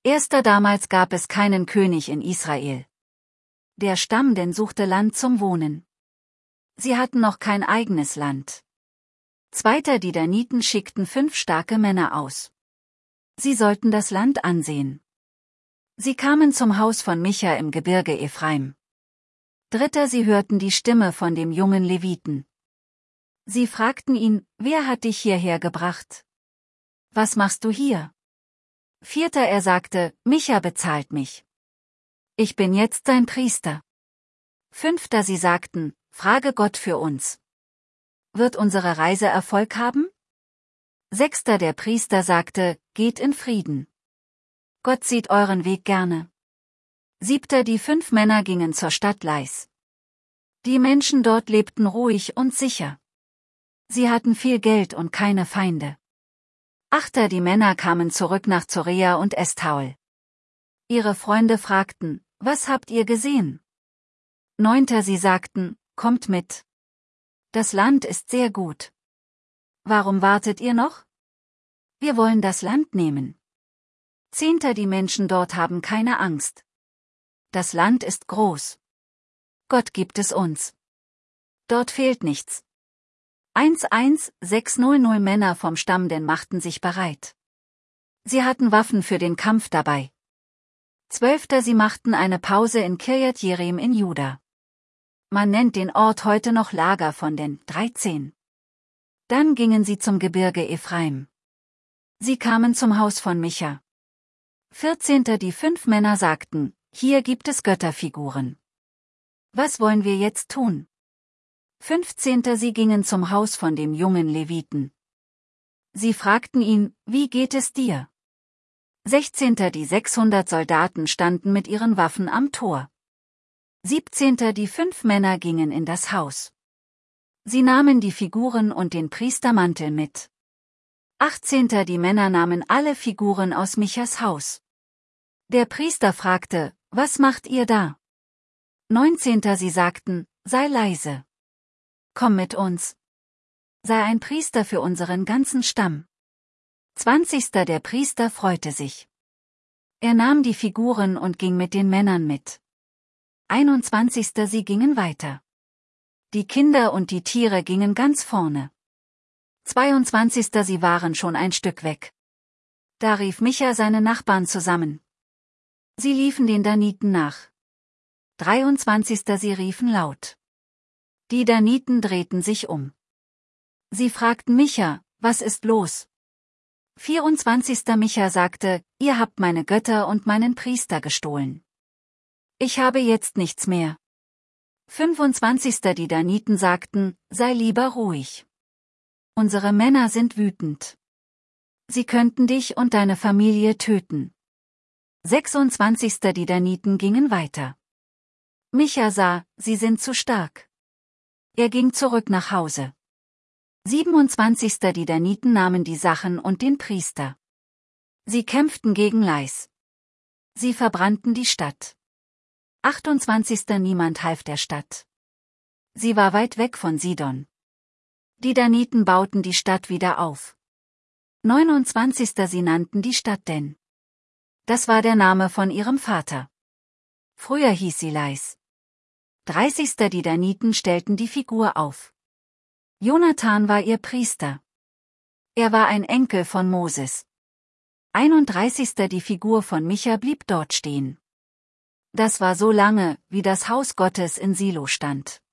Damals gab es keinen König in Israel. Der Stamm denn suchte Land zum Wohnen. Sie hatten noch kein eigenes Land. Die Daniten schickten 5 starke Männer aus. Sie sollten das Land ansehen. Sie kamen zum Haus von Micha im Gebirge Ephraim. Sie hörten die Stimme von dem jungen Leviten. Sie fragten ihn, wer hat dich hierher gebracht? Was machst du hier? Er sagte, Micha bezahlt mich. Ich bin jetzt sein Priester. Sie sagten, frage Gott für uns. Wird unsere Reise Erfolg haben? Der Priester sagte, geht in Frieden. Gott sieht euren Weg gerne. Die 5 Männer gingen zur Stadt Lais. Die Menschen dort lebten ruhig und sicher. Sie hatten viel Geld und keine Feinde. Die Männer kamen zurück nach Zorea und Estaol. Ihre Freunde fragten, was habt ihr gesehen? Sie sagten, kommt mit. Das Land ist sehr gut. Warum wartet ihr noch? Wir wollen das Land nehmen. Die Menschen dort haben keine Angst. Das Land ist groß. Gott gibt es uns. Dort fehlt nichts. 600 Männer vom Stamm denn machten sich bereit. Sie hatten Waffen für den Kampf dabei. Sie machten eine Pause in Kirjat Jearim in Juda. Man nennt den Ort heute noch Lager von den 13. Dann gingen sie zum Gebirge Ephraim. Sie kamen zum Haus von Micha. Die 5 Männer sagten, hier gibt es Götterfiguren. Was wollen wir jetzt tun? Sie gingen zum Haus von dem jungen Leviten. Sie fragten ihn, wie geht es dir? Die 600 Soldaten standen mit ihren Waffen am Tor. Die 5 Männer gingen in das Haus. Sie nahmen die Figuren und den Priestermantel mit. Die Männer nahmen alle Figuren aus Michas Haus. Der Priester fragte, was macht ihr da? Sie sagten, sei leise. Komm mit uns. Sei ein Priester für unseren ganzen Stamm. Der Priester freute sich. Er nahm die Figuren und ging mit den Männern mit. Sie gingen weiter. Die Kinder und die Tiere gingen ganz vorne. Sie waren schon ein Stück weg. Da rief Micha seine Nachbarn zusammen. Sie liefen den Daniten nach. Sie riefen laut. Die Daniten drehten sich um. Sie fragten Micha, was ist los? 24. Micha sagte, ihr habt meine Götter und meinen Priester gestohlen. Ich habe jetzt nichts mehr. 25. Die Daniten sagten, sei lieber ruhig. Unsere Männer sind wütend. Sie könnten dich und deine Familie töten. 26. Die Daniten gingen weiter. Micha sah, sie sind zu stark. Er ging zurück nach Hause. 27. Die Daniten nahmen die Sachen und den Priester. Sie kämpften gegen Lais. Sie verbrannten die Stadt. 28. Niemand half der Stadt. Sie war weit weg von Sidon. Die Daniten bauten die Stadt wieder auf. 29. Sie nannten die Stadt Den. Das war der Name von ihrem Vater. Früher hieß sie Lais. 30. Die Daniten stellten die Figur auf. Jonathan war ihr Priester. Er war ein Enkel von Moses. 31. Die Figur von Micha blieb dort stehen. Das war so lange, wie das Haus Gottes in Silo stand.